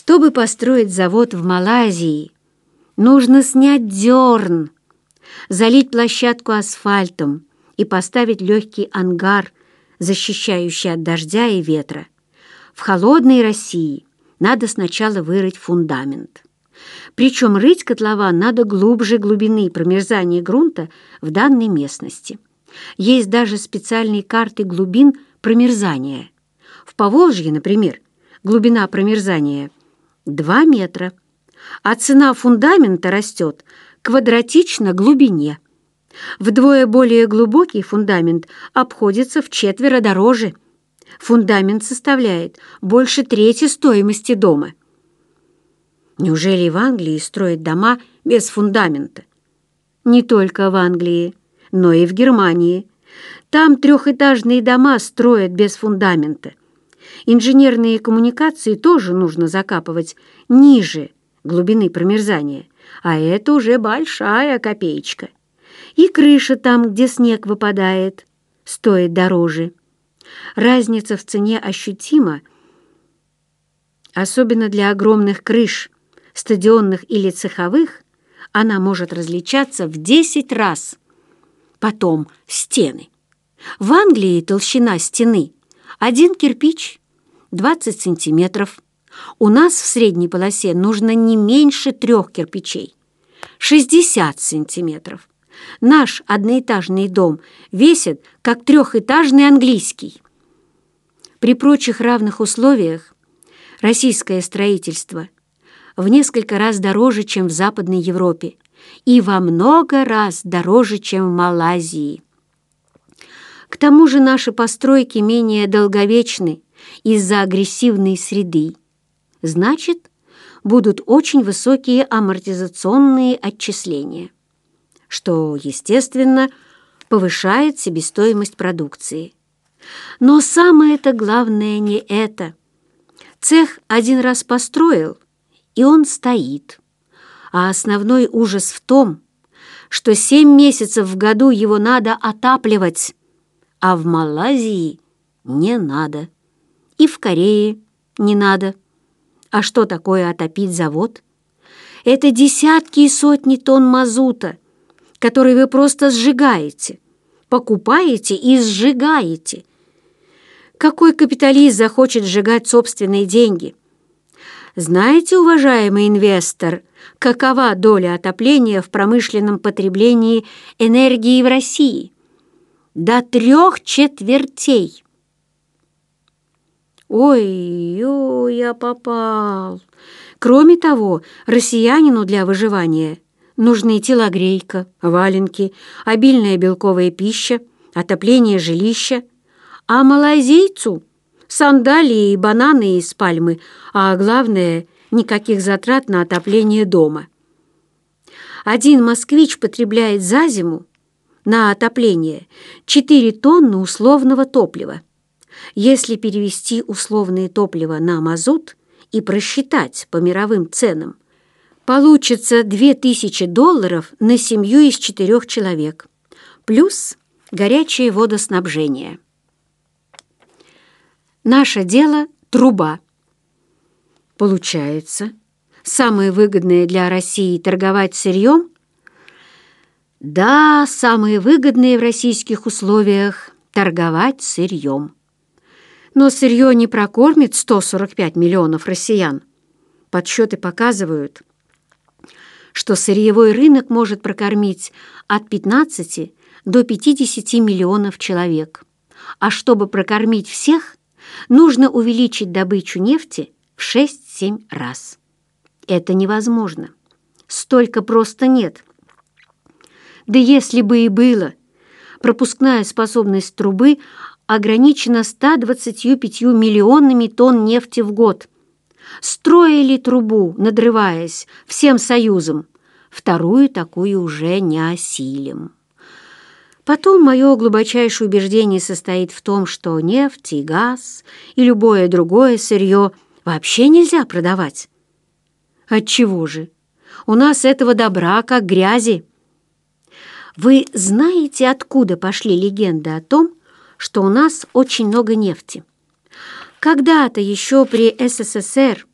Чтобы построить завод в Малайзии, нужно снять дерн, залить площадку асфальтом и поставить легкий ангар, защищающий от дождя и ветра. В холодной России надо сначала вырыть фундамент. Причем рыть котлован надо глубже глубины промерзания грунта в данной местности. Есть даже специальные карты глубин промерзания. В Поволжье, например, глубина промерзания 2 метра, а цена фундамента растет квадратично глубине. Вдвое более глубокий фундамент обходится вчетверо дороже. Фундамент составляет больше трети стоимости дома. Неужели в Англии строят дома без фундамента? Не только в Англии, но и в Германии. Там трехэтажные дома строят без фундамента. Инженерные коммуникации тоже нужно закапывать ниже глубины промерзания, а это уже большая копеечка. И крыша там, где снег выпадает, стоит дороже. Разница в цене ощутима, особенно для огромных крыш, стадионных или цеховых, она может различаться в 10 раз. Потом стены. В Англии толщина стены 1 кирпич 20 сантиметров. У нас в средней полосе нужно не меньше 3 кирпичей 60 сантиметров. Наш одноэтажный дом весит, как трехэтажный английский. При прочих равных условиях российское строительство в несколько раз дороже, чем в Западной Европе, и во много раз дороже, чем в Малайзии. К тому же наши постройки менее долговечны из-за агрессивной среды. Значит, будут очень высокие амортизационные отчисления, что, естественно, повышает себестоимость продукции. Но самое-то главное не это. Цех один раз построил, и он стоит. А основной ужас в том, что 7 месяцев в году его надо отапливать, а в Малайзии не надо, и в Корее не надо. А что такое отопить завод? Это десятки и сотни тонн мазута, который вы просто сжигаете, покупаете и сжигаете. Какой капиталист захочет сжигать собственные деньги? Знаете, уважаемый инвестор, какова доля отопления в промышленном потреблении энергии в России? До 3/4. Ой, я попал. Кроме того, россиянину для выживания нужны телогрейка, валенки, обильная белковая пища, отопление жилища, а малайзийцу сандалии и бананы из пальмы, а главное, никаких затрат на отопление дома. Один москвич потребляет за зиму на отопление 4 тонны условного топлива. Если перевести условное топливо на мазут и просчитать по мировым ценам, получится $2000 на семью из 4 человек, плюс горячее водоснабжение. Наше дело – труба. Получается, самое выгодное для России торговать сырьем? Да, самое выгодное в российских условиях – торговать сырьем. Но сырье не прокормит 145 миллионов россиян. Подсчеты показывают, что сырьевой рынок может прокормить от 15 до 50 миллионов человек. А чтобы прокормить всех, нужно увеличить добычу нефти в 6-7 раз. Это невозможно. Столько просто нет. Да если бы и было, пропускная способность трубы ограничена 125 миллионами тонн нефти в год. Строили трубу, надрываясь, всем союзом. Вторую такую уже не осилим. Потом мое глубочайшее убеждение состоит в том, что нефть и газ и любое другое сырье вообще нельзя продавать. Отчего же? У нас этого добра, как грязи. Вы знаете, откуда пошли легенды о том, что у нас очень много нефти? Когда-то еще при СССР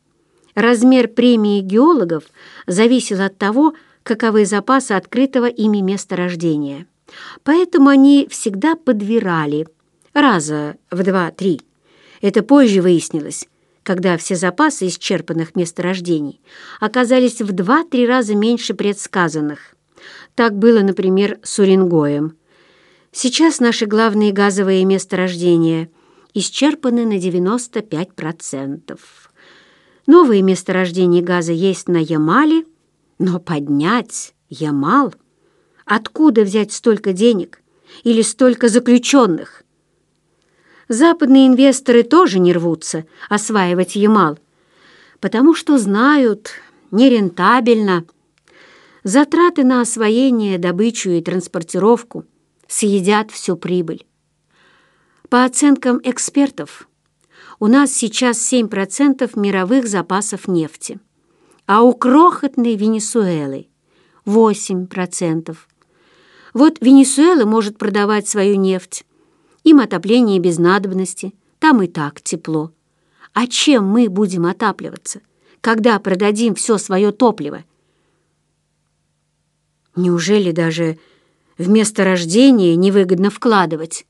Размер премии геологов зависел от того, каковы запасы открытого ими месторождения. Поэтому они всегда подвирали раза в 2-3. Это позже выяснилось, когда все запасы исчерпанных месторождений оказались в 2-3 раза меньше предсказанных. Так было, например, с Уренгоем. Сейчас наши главные газовые месторождения исчерпаны на 95%. Новые месторождения газа есть на Ямале, но поднять Ямал? Откуда взять столько денег или столько заключенных? Западные инвесторы тоже не рвутся осваивать Ямал, потому что знают, нерентабельно. Затраты на освоение, добычу и транспортировку съедят всю прибыль. По оценкам экспертов, у нас сейчас 7% мировых запасов нефти, а у крохотной Венесуэлы 8%. Вот Венесуэла может продавать свою нефть. Им отопление без надобности, там и так тепло. А чем мы будем отапливаться, когда продадим все свое топливо? Неужели даже в месторождение невыгодно вкладывать?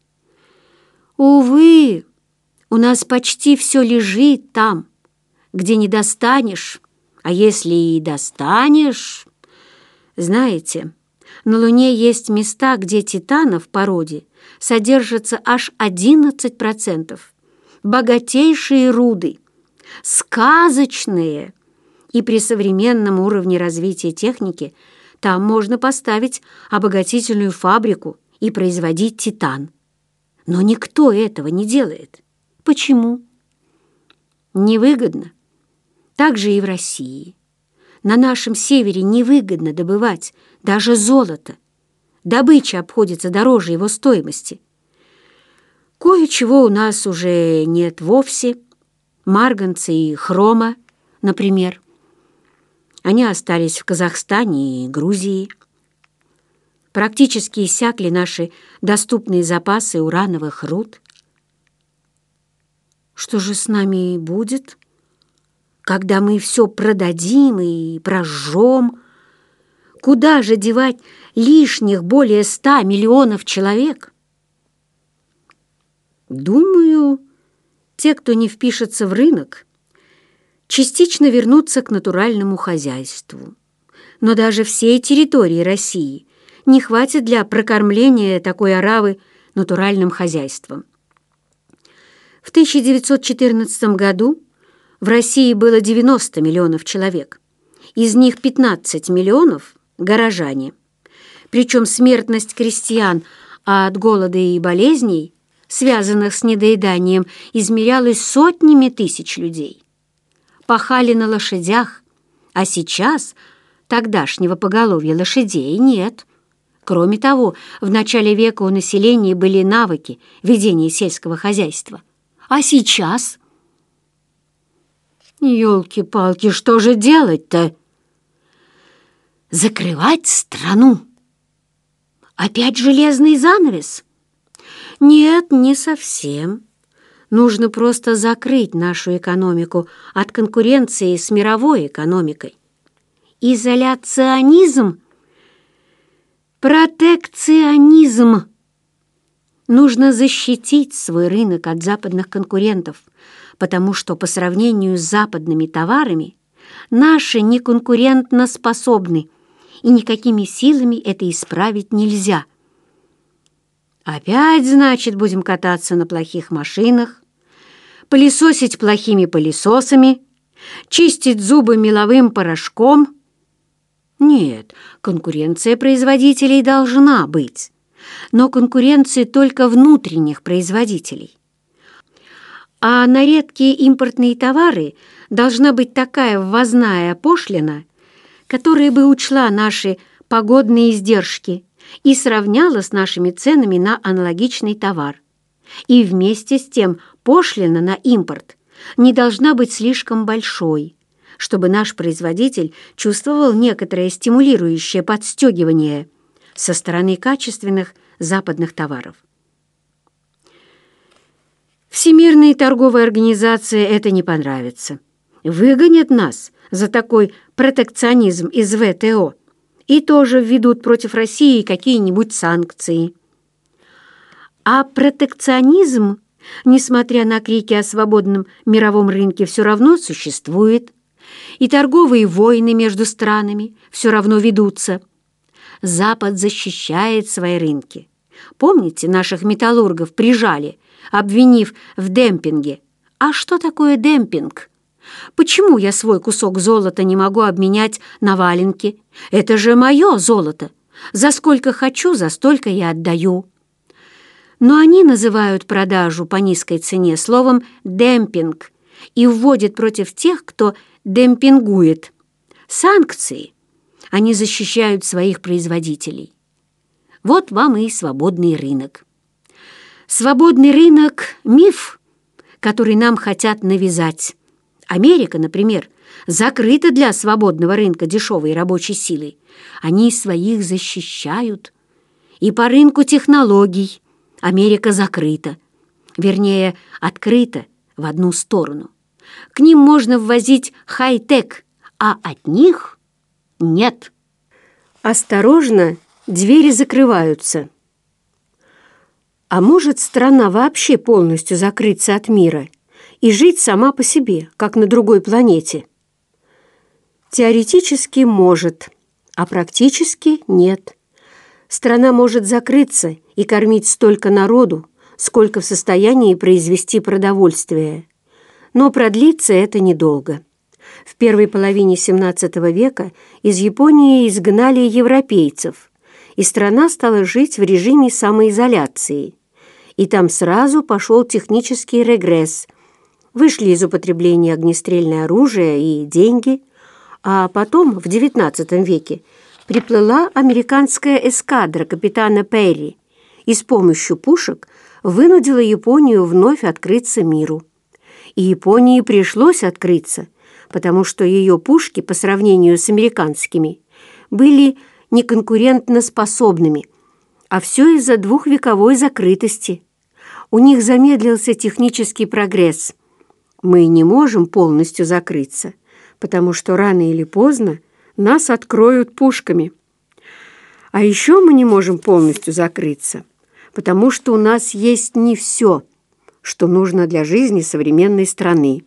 Увы, у нас почти все лежит там, где не достанешь, а если и достанешь... Знаете, на Луне есть места, где титана в породе содержится аж 11%. Богатейшие руды, сказочные. И при современном уровне развития техники там можно поставить обогатительную фабрику и производить титан. Но никто этого не делает. Почему? Невыгодно. Так же и в России. На нашем севере невыгодно добывать даже золото. Добыча обходится дороже его стоимости. Кое-чего у нас уже нет вовсе. Марганца и хрома, например. Они остались в Казахстане и Грузии. Практически иссякли наши доступные запасы урановых руд. Что же с нами будет, когда мы все продадим и прожжем? Куда же девать лишних более 100 миллионов человек? Думаю, те, кто не впишется в рынок, частично вернутся к натуральному хозяйству. Но даже всей территории России не хватит для прокормления такой оравы натуральным хозяйством. В 1914 году в России было 90 миллионов человек. Из них 15 миллионов – горожане. Причем смертность крестьян от голода и болезней, связанных с недоеданием, измерялась сотнями тысяч людей. Пахали на лошадях, а сейчас тогдашнего поголовья лошадей нет. Кроме того, в начале века у населения были навыки ведения сельского хозяйства. А сейчас? Ёлки-палки, что же делать-то? Закрывать страну. Опять железный занавес? Нет, не совсем. Нужно просто закрыть нашу экономику от конкуренции с мировой экономикой. Изоляционизм? Протекционизм. Нужно защитить свой рынок от западных конкурентов, потому что по сравнению с западными товарами наши неконкурентно способны, и никакими силами это исправить нельзя. Опять, значит, будем кататься на плохих машинах, пылесосить плохими пылесосами, чистить зубы меловым порошком. Нет, конкуренция производителей должна быть, но конкуренция только внутренних производителей. А на редкие импортные товары должна быть такая ввозная пошлина, которая бы учла наши погодные издержки и сравняла с нашими ценами на аналогичный товар. И вместе с тем пошлина на импорт не должна быть слишком большой, чтобы наш производитель чувствовал некоторое стимулирующее подстегивание со стороны качественных западных товаров. Всемирной торговой организации это не понравится. выгонят нас за такой протекционизм из ВТО и тоже введут против России какие-нибудь санкции. А протекционизм, несмотря на крики о свободном мировом рынке, все равно существует, и торговые войны между странами все равно ведутся. Запад защищает свои рынки. Помните, наших металлургов прижали, обвинив в демпинге? А что такое демпинг? Почему я свой кусок золота не могу обменять на валенки? Это же мое золото. За сколько хочу, за столько я отдаю. Но они называют продажу по низкой цене словом «демпинг» и вводят против тех, кто демпингует. Санкции. Они защищают своих производителей. Вот вам и свободный рынок. Свободный рынок – миф, который нам хотят навязать. Америка, например, закрыта для свободного рынка дешевой рабочей силы. Они своих защищают. И по рынку технологий Америка закрыта. Вернее, открыта в одну сторону. К ним можно ввозить хай-тек, а от них нет. Осторожно, двери закрываются. А может страна вообще полностью закрыться от мира и жить сама по себе, как на другой планете? Теоретически может, а практически нет. Страна может закрыться и кормить столько народу, сколько в состоянии произвести продовольствие. Но продлится это недолго. В первой половине XVII века из Японии изгнали европейцев, и страна стала жить в режиме самоизоляции. И там сразу пошел технический регресс. Вышли из употребления огнестрельное оружие и деньги, а потом, в XIX веке, приплыла американская эскадра капитана Перри и с помощью пушек вынудила Японию вновь открыться миру. И Японии пришлось открыться, потому что ее пушки по сравнению с американскими были неконкурентноспособными, а все из-за двухвековой закрытости. У них замедлился технический прогресс. Мы не можем полностью закрыться, потому что рано или поздно нас откроют пушками. А еще мы не можем полностью закрыться, потому что у нас есть не все, что нужно для жизни современной страны.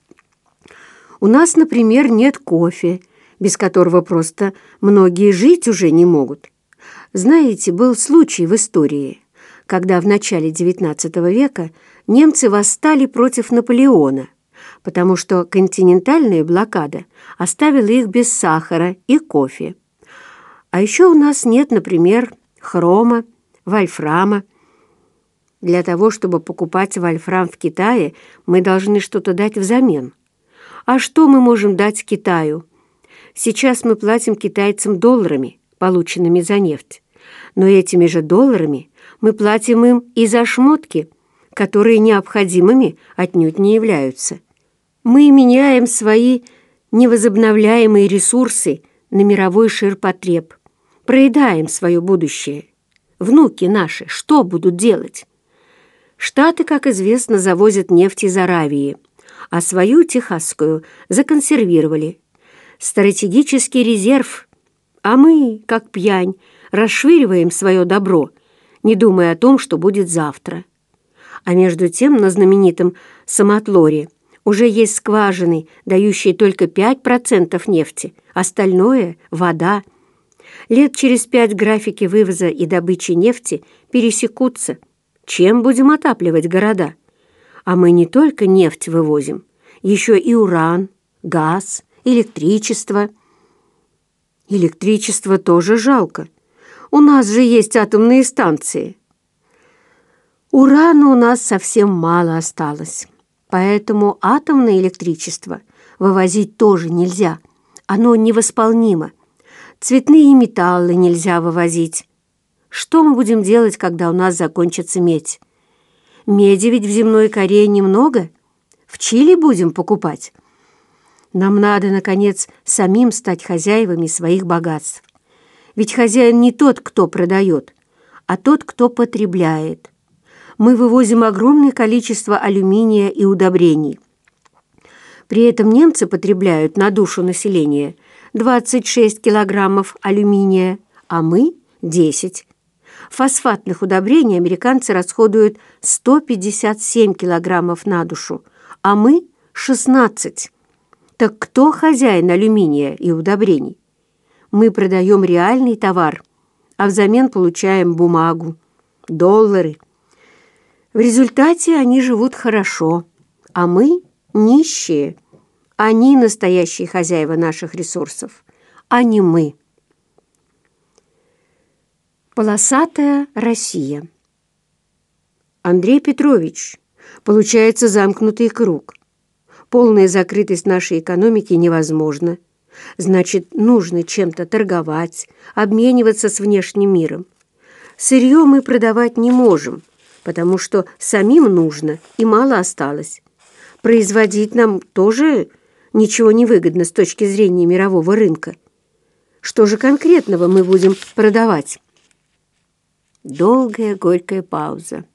У нас, например, нет кофе, без которого просто многие жить уже не могут. Знаете, был случай в истории, когда в начале XIX века немцы восстали против Наполеона, потому что континентальная блокада оставила их без сахара и кофе. А еще у нас нет, например, хрома, вольфрама. Для того, чтобы покупать вольфрам в Китае, мы должны что-то дать взамен. А что мы можем дать Китаю? Сейчас мы платим китайцам долларами, полученными за нефть. Но этими же долларами мы платим им и за шмотки, которые необходимыми отнюдь не являются. Мы меняем свои невозобновляемые ресурсы на мировой ширпотреб, проедаем свое будущее. Внуки наши что будут делать? Штаты, как известно, завозят нефть из Аравии, а свою техасскую законсервировали. Стратегический резерв, а мы, как пьянь, расшвыриваем свое добро, не думая о том, что будет завтра. А между тем на знаменитом Самотлоре уже есть скважины, дающие только 5% нефти, остальное – вода. Лет через 5 графики вывоза и добычи нефти пересекутся. Чем будем отапливать города? А мы не только нефть вывозим, еще и уран, газ, электричество. Электричество тоже жалко. У нас же есть атомные станции. Урана у нас совсем мало осталось, поэтому атомное электричество вывозить тоже нельзя. Оно невосполнимо. Цветные металлы нельзя вывозить. Что мы будем делать, когда у нас закончится медь? Меди ведь в земной коре немного. В Чили будем покупать. Нам надо, наконец, самим стать хозяевами своих богатств. Ведь хозяин не тот, кто продает, а тот, кто потребляет. Мы вывозим огромное количество алюминия и удобрений. При этом немцы потребляют на душу населения 26 килограммов алюминия, а мы – 10. Фосфатных удобрений американцы расходуют 157 килограммов на душу, а мы – 16. Так кто хозяин алюминия и удобрений? Мы продаем реальный товар, а взамен получаем бумагу, доллары. В результате они живут хорошо, а мы нищие. Они настоящие хозяева наших ресурсов, а не мы. Полосатая Россия. Андрей Петрович, получается замкнутый круг. Полная закрытость нашей экономики невозможна. Значит, нужно чем-то торговать, обмениваться с внешним миром. Сырье мы продавать не можем, потому что самим нужно и мало осталось. Производить нам тоже ничего не выгодно с точки зрения мирового рынка. Что же конкретного мы будем продавать? Долгая горькая пауза.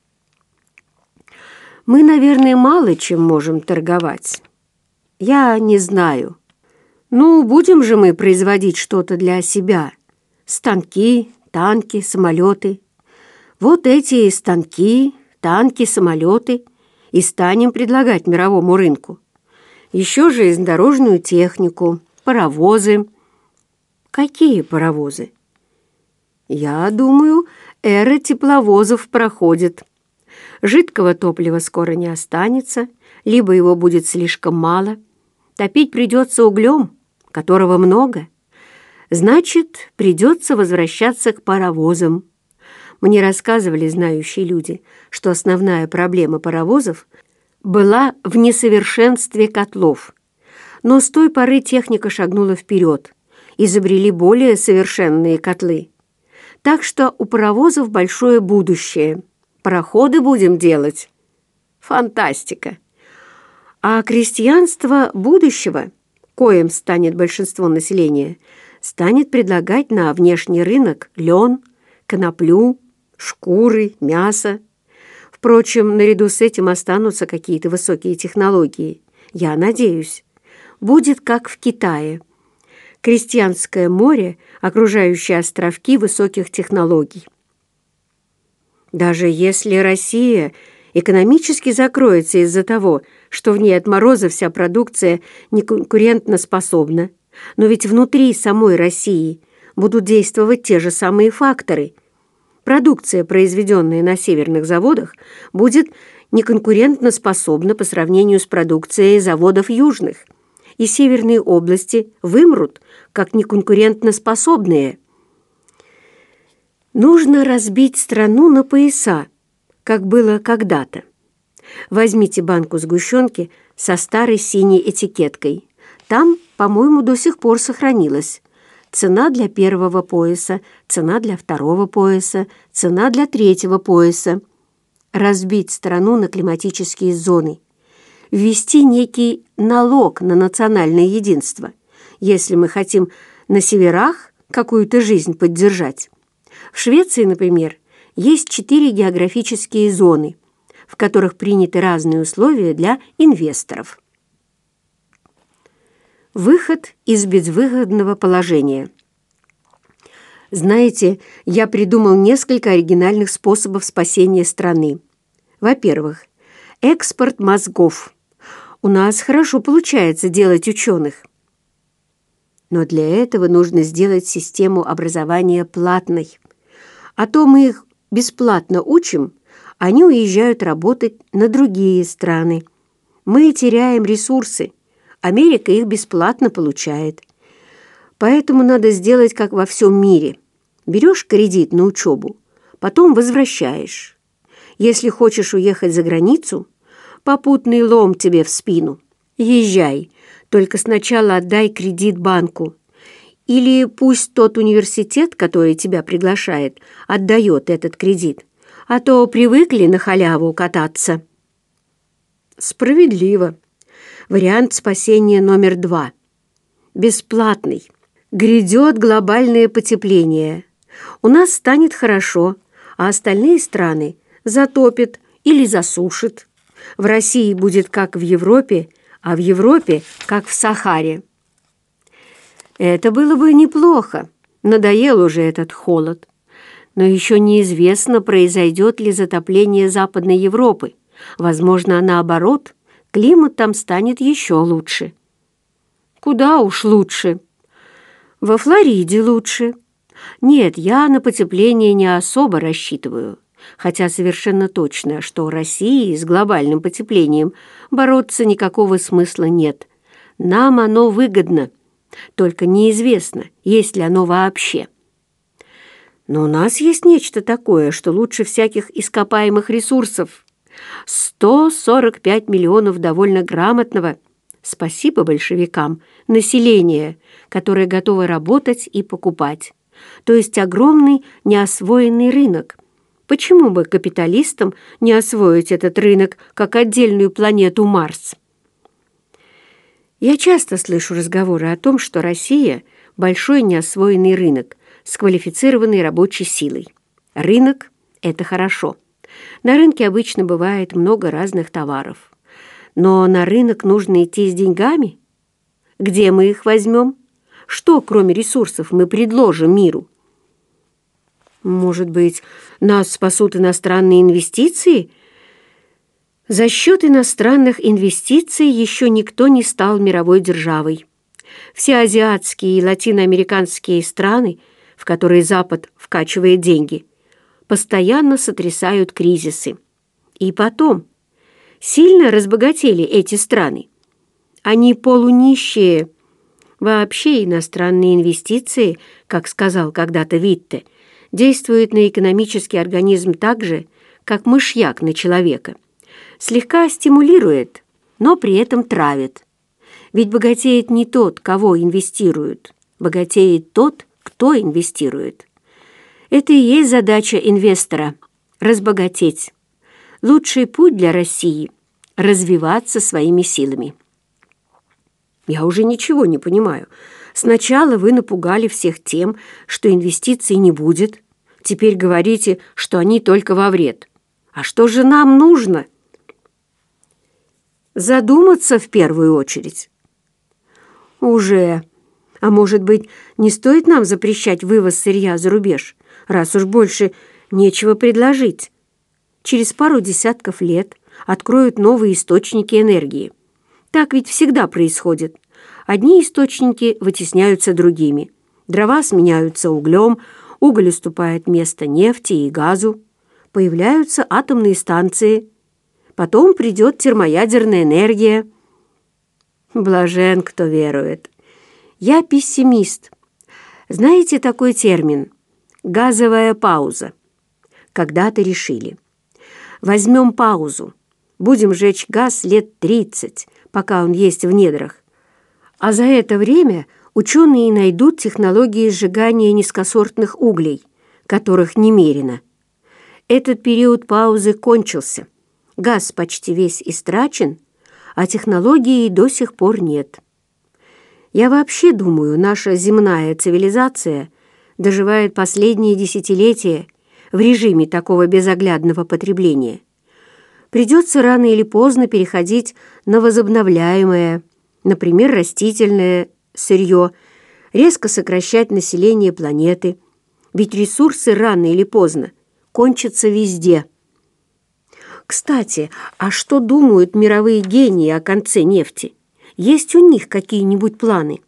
Мы, наверное, мало чем можем торговать. Я не знаю. Ну, будем же мы производить что-то для себя. Станки, танки, самолеты. Вот эти станки, танки, самолеты и станем предлагать мировому рынку. Еще же дорожную технику, паровозы. Какие паровозы? Я думаю, эра тепловозов проходит. Жидкого топлива скоро не останется, либо его будет слишком мало. Топить придется углем, которого много. Значит, придется возвращаться к паровозам. Мне рассказывали знающие люди, что основная проблема паровозов была в несовершенстве котлов. Но с той поры техника шагнула вперед, изобрели более совершенные котлы. Так что у паровозов большое будущее. Пароходы будем делать. Фантастика! А крестьянство будущего, коим станет большинство населения, станет предлагать на внешний рынок лен, коноплю, шкуры, мясо. Впрочем, наряду с этим останутся какие-то высокие технологии. Я надеюсь, будет как в Китае. Крестьянское море, окружающее островки высоких технологий. Даже если Россия экономически закроется из-за того, что в ней от мороза вся продукция неконкурентоспособна, но ведь внутри самой России будут действовать те же самые факторы. Продукция, произведенная на северных заводах, будет неконкурентоспособна по сравнению с продукцией заводов южных, и северные области вымрут как неконкурентоспособные. Нужно разбить страну на пояса, как было когда-то. Возьмите банку сгущенки со старой синей этикеткой. Там, по-моему, до сих пор сохранилась цена для первого пояса, цена для второго пояса, цена для третьего пояса. Разбить страну на климатические зоны. Ввести некий налог на национальное единство, если мы хотим на северах какую-то жизнь поддержать. В Швеции, например, есть 4 географические зоны, в которых приняты разные условия для инвесторов. Выход из безвыходного положения. Знаете, я придумал несколько оригинальных способов спасения страны. Во-первых, экспорт мозгов. У нас хорошо получается делать ученых. Но для этого нужно сделать систему образования платной. А то мы их бесплатно учим, они уезжают работать на другие страны. Мы теряем ресурсы. Америка их бесплатно получает. Поэтому надо сделать, как во всем мире. Берешь кредит на учебу, потом возвращаешь. Если хочешь уехать за границу, попутный лом тебе в спину. Езжай, только сначала отдай кредит банку. Или пусть тот университет, который тебя приглашает, отдает этот кредит, а то привыкли на халяву кататься. Справедливо. Вариант спасения номер 2. Бесплатный. Грядет глобальное потепление. У нас станет хорошо, а остальные страны затопит или засушит. В России будет как в Европе, а в Европе, как в Сахаре. Это было бы неплохо. Надоел уже этот холод. Но еще неизвестно, произойдет ли затопление Западной Европы. Возможно, наоборот, климат там станет еще лучше. Куда уж лучше? Во Флориде лучше. Нет, я на потепление не особо рассчитываю, хотя совершенно точно, что России с глобальным потеплением бороться никакого смысла нет. Нам оно выгодно, только неизвестно, есть ли оно вообще. Но у нас есть нечто такое, что лучше всяких ископаемых ресурсов. 145 миллионов довольно грамотного, спасибо большевикам, населения, которое готово работать и покупать. То есть огромный неосвоенный рынок. Почему бы капиталистам не освоить этот рынок как отдельную планету Марс? Я часто слышу разговоры о том, что Россия – большой неосвоенный рынок с квалифицированной рабочей силой. Рынок – это хорошо. На рынке обычно бывает много разных товаров. Но на рынок нужно идти с деньгами. Где мы их возьмем? Что, кроме ресурсов, мы предложим миру? Может быть, нас спасут иностранные инвестиции? За счет иностранных инвестиций еще никто не стал мировой державой. Все азиатские и латиноамериканские страны, в которые Запад вкачивает деньги, постоянно сотрясают кризисы. И потом, сильно разбогатели эти страны. Они полунищие. Вообще иностранные инвестиции, как сказал когда-то Витте, действуют на экономический организм так же, как мышьяк на человека. Слегка стимулирует, но при этом травит. Ведь богатеет не тот, кого инвестируют, богатеет тот, кто инвестирует. Это и есть задача инвестора – разбогатеть. Лучший путь для России – развиваться своими силами. Я уже ничего не понимаю. Сначала вы напугали всех тем, что инвестиций не будет. Теперь говорите, что они только во вред. А что же нам нужно? Задуматься в первую очередь. Уже. А может быть, не стоит нам запрещать вывоз сырья за рубеж, раз уж больше нечего предложить? Через пару десятков лет откроют новые источники энергии. Так ведь всегда происходит. Одни источники вытесняются другими. Дрова сменяются углем, уголь уступает место нефти и газу. Появляются атомные станции. Потом придет термоядерная энергия. Блажен, кто верует. Я пессимист. Знаете такой термин? Газовая пауза. Когда-то решили. Возьмем паузу. Будем жечь газ лет 30, пока он есть в недрах. А за это время ученые найдут технологии сжигания низкосортных углей, которых немерено. Этот период паузы кончился. Газ почти весь истрачен, а технологии до сих пор нет. Я вообще думаю, наша земная цивилизация доживает последние десятилетия в режиме такого безоглядного потребления. Придется рано или поздно переходить на возобновляемое, например, растительное сырье, резко сокращать население планеты, ведь ресурсы рано или поздно кончатся везде. Кстати, а что думают мировые гении о конце нефти? Есть у них какие-нибудь планы?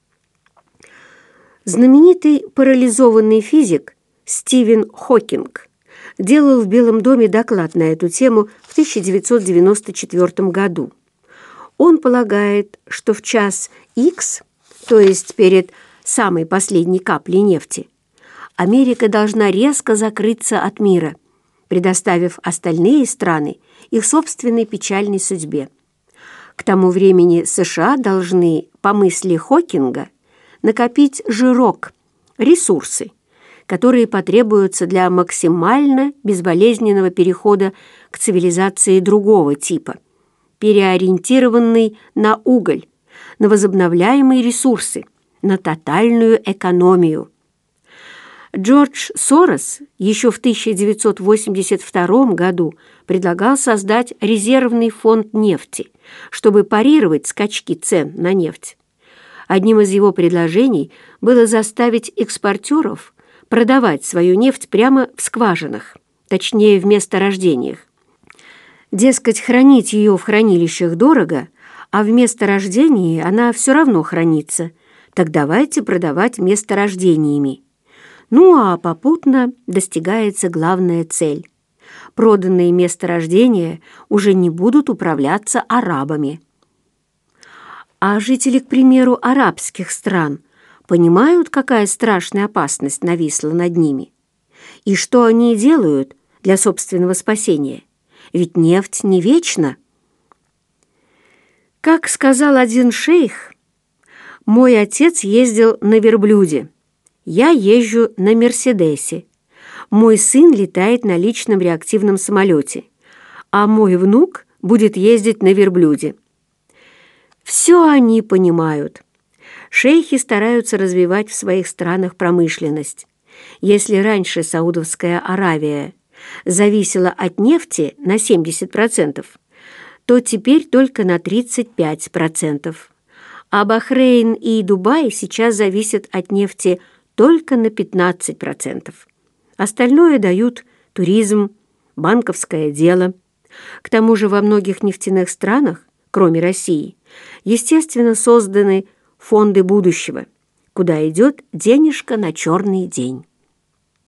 Знаменитый парализованный физик Стивен Хокинг делал в Белом доме доклад на эту тему в 1994 году. Он полагает, что в час Х, то есть перед самой последней каплей нефти, Америка должна резко закрыться от мира, предоставив остальные страны их собственной печальной судьбе. К тому времени США должны, по мысли Хокинга, накопить жирок, ресурсы, которые потребуются для максимально безболезненного перехода к цивилизации другого типа, переориентированной на уголь, на возобновляемые ресурсы, на тотальную экономию. Джордж Сорос еще в 1982 году предлагал создать резервный фонд нефти, чтобы парировать скачки цен на нефть. Одним из его предложений было заставить экспортеров продавать свою нефть прямо в скважинах, точнее, в месторождениях. Дескать, хранить ее в хранилищах дорого, а в месторождении она все равно хранится. Так давайте продавать месторождениями. Ну а попутно достигается главная цель. Проданные месторождения уже не будут управляться арабами. А жители, к примеру, арабских стран понимают, какая страшная опасность нависла над ними? И что они делают для собственного спасения? Ведь нефть не вечна. Как сказал один шейх, «Мой отец ездил на верблюде, я езжу на Мерседесе, мой сын летает на личном реактивном самолете, а мой внук будет ездить на верблюде». Все они понимают. Шейхи стараются развивать в своих странах промышленность. Если раньше Саудовская Аравия зависела от нефти на 70%, то теперь только на 35%. А Бахрейн и Дубай сейчас зависят от нефти только на 15%. Остальное дают туризм, банковское дело. К тому же во многих нефтяных странах, кроме России, естественно, созданы фонды будущего, куда идет денежка на черный день.